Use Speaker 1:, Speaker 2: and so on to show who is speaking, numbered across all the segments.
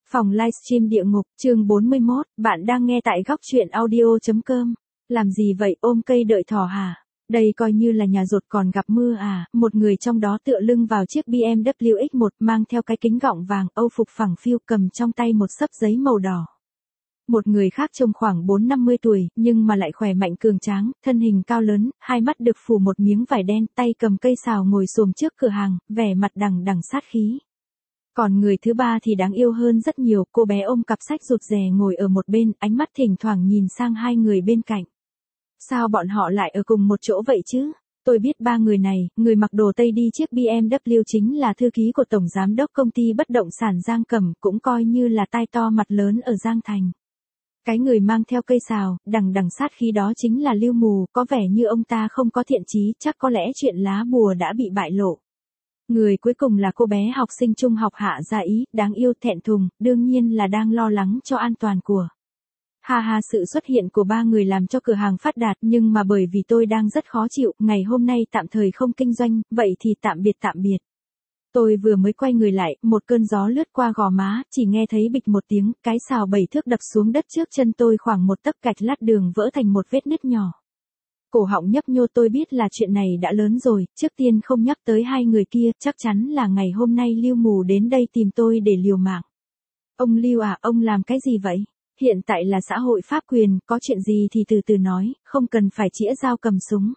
Speaker 1: Phòng livestream địa ngục, chương 41, bạn đang nghe tại góc truyện audio.com. Làm gì vậy, ôm cây đợi thỏ hả? Đây coi như là nhà rột còn gặp mưa à? Một người trong đó tựa lưng vào chiếc BMW X1 mang theo cái kính gọng vàng, âu phục phẳng phiu, cầm trong tay một xấp giấy màu đỏ. Một người khác trông khoảng 4-50 tuổi, nhưng mà lại khỏe mạnh cường tráng, thân hình cao lớn, hai mắt được phủ một miếng vải đen, tay cầm cây sào ngồi xổm trước cửa hàng, vẻ mặt đằng đằng sát khí. Còn người thứ ba thì đáng yêu hơn rất nhiều, cô bé ôm cặp sách rụt rè ngồi ở một bên, ánh mắt thỉnh thoảng nhìn sang hai người bên cạnh. Sao bọn họ lại ở cùng một chỗ vậy chứ? Tôi biết ba người này, người mặc đồ Tây đi chiếc BMW chính là thư ký của Tổng Giám đốc Công ty Bất động sản Giang Cẩm, cũng coi như là tai to mặt lớn ở Giang Thành. Cái người mang theo cây sào, đằng đằng sát khí đó chính là Lưu Mù, có vẻ như ông ta không có thiện chí, chắc có lẽ chuyện lá bùa đã bị bại lộ. Người cuối cùng là cô bé học sinh trung học Hạ Gia Ý, đáng yêu thẹn thùng, đương nhiên là đang lo lắng cho an toàn của. Ha, sự xuất hiện của ba người làm cho cửa hàng phát đạt, nhưng mà bởi vì tôi đang rất khó chịu, ngày hôm nay tạm thời không kinh doanh, vậy thì tạm biệt. Tôi vừa mới quay người lại, một cơn gió lướt qua gò má, chỉ nghe thấy bịch một tiếng, cái sào 7 thước đập xuống đất trước chân tôi khoảng một tấc, gạch lát đường vỡ thành một vết nứt nhỏ. Cổ họng nhấp nhô, tôi biết là chuyện này đã lớn rồi, trước tiên không nhắc tới hai người kia, chắc chắn là ngày hôm nay Lưu Mù đến đây tìm tôi để liều mạng. Ông Lưu à, ông làm cái gì vậy? Hiện tại là xã hội pháp quyền, có chuyện gì thì từ từ nói, không cần phải chĩa dao cầm súng.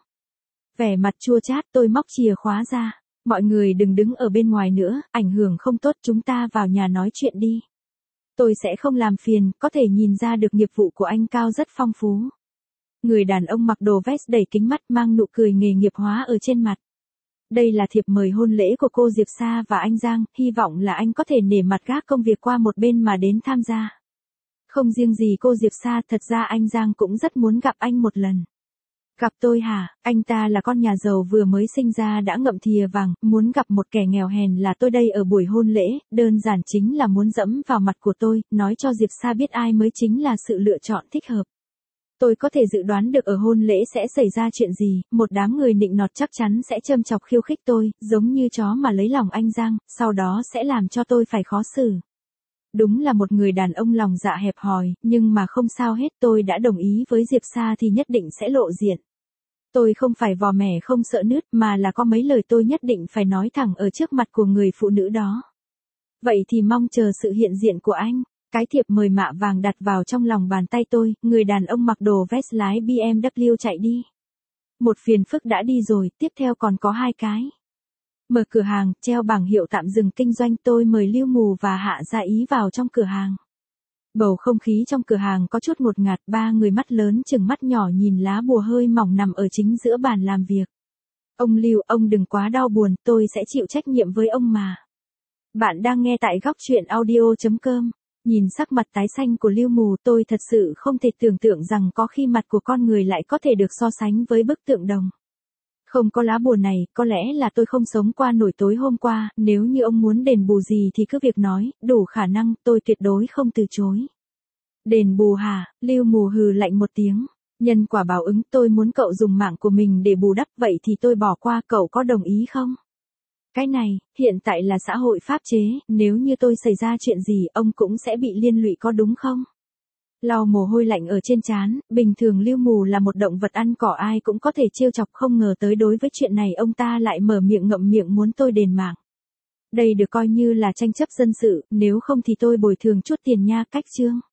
Speaker 1: Vẻ mặt chua chát, tôi móc chìa khóa ra. Mọi người đừng đứng ở bên ngoài nữa, ảnh hưởng không tốt, chúng ta vào nhà nói chuyện đi. Tôi sẽ không làm phiền, có thể nhìn ra được nghiệp vụ của anh Cao rất phong phú. Người đàn ông mặc đồ vest đẩy kính mắt, mang nụ cười nghề nghiệp hóa ở trên mặt. Đây là thiệp mời hôn lễ của cô Diệp Sa và anh Giang, hy vọng là anh có thể nể mặt gác công việc qua một bên mà đến tham gia. Không riêng gì cô Diệp Sa, thật ra anh Giang cũng rất muốn gặp anh một lần. Gặp tôi hả? Anh ta là con nhà giàu vừa mới sinh ra đã ngậm thìa vàng, muốn gặp một kẻ nghèo hèn là tôi đây ở buổi hôn lễ, đơn giản chính là muốn dẫm vào mặt của tôi, nói cho Diệp Sa biết ai mới chính là sự lựa chọn thích hợp. Tôi có thể dự đoán được ở hôn lễ sẽ xảy ra chuyện gì, một đám người nịnh nọt chắc chắn sẽ châm chọc khiêu khích tôi, giống như chó mà lấy lòng anh Giang, sau đó sẽ làm cho tôi phải khó xử. Đúng là một người đàn ông lòng dạ hẹp hòi, nhưng mà không sao hết, tôi đã đồng ý với Diệp Sa thì nhất định sẽ lộ diện. Tôi không phải vò mẻ không sợ nứt mà là có mấy lời tôi nhất định phải nói thẳng ở trước mặt của người phụ nữ đó. Vậy thì mong chờ sự hiện diện của anh. Cái thiệp mời mạ vàng đặt vào trong lòng bàn tay tôi, người đàn ông mặc đồ vest lái BMW chạy đi. Một phiền phức đã đi rồi, tiếp theo còn có hai cái. Mở cửa hàng, treo bảng hiệu tạm dừng kinh doanh, tôi mời Lưu Mù và Hạ Gia Ý vào trong cửa hàng. Bầu không khí trong cửa hàng có chút ngột ngạt, ba người mắt lớn chừng mắt nhỏ nhìn lá bùa hơi mỏng nằm ở chính giữa bàn làm việc. Ông Lưu, ông đừng quá đau buồn, tôi sẽ chịu trách nhiệm với ông mà. Bạn đang nghe tại góc truyện audio.com. Nhìn sắc mặt tái xanh của Lưu Mù, tôi thật sự không thể tưởng tượng rằng có khi mặt của con người lại có thể được so sánh với bức tượng đồng. Không có lá bùa này, có lẽ là tôi không sống qua nổi tối hôm qua, nếu như ông muốn đền bù gì thì cứ việc nói, đủ khả năng, tôi tuyệt đối không từ chối. Đền bù hả? Lưu Mù hừ lạnh một tiếng. Nhân quả báo ứng, tôi muốn cậu dùng mạng của mình để bù đắp, vậy thì tôi bỏ qua, cậu có đồng ý không? Cái này, hiện tại là xã hội pháp chế, nếu như tôi xảy ra chuyện gì, ông cũng sẽ bị liên lụy có đúng không? Lau mồ hôi lạnh ở trên trán, bình thường Lưu Mù là một động vật ăn cỏ ai cũng có thể trêu chọc, không ngờ tới đối với chuyện này ông ta lại mở miệng ngậm miệng muốn tôi đền mạng. Đây được coi như là tranh chấp dân sự, nếu không thì tôi bồi thường chút tiền nha, cách chương.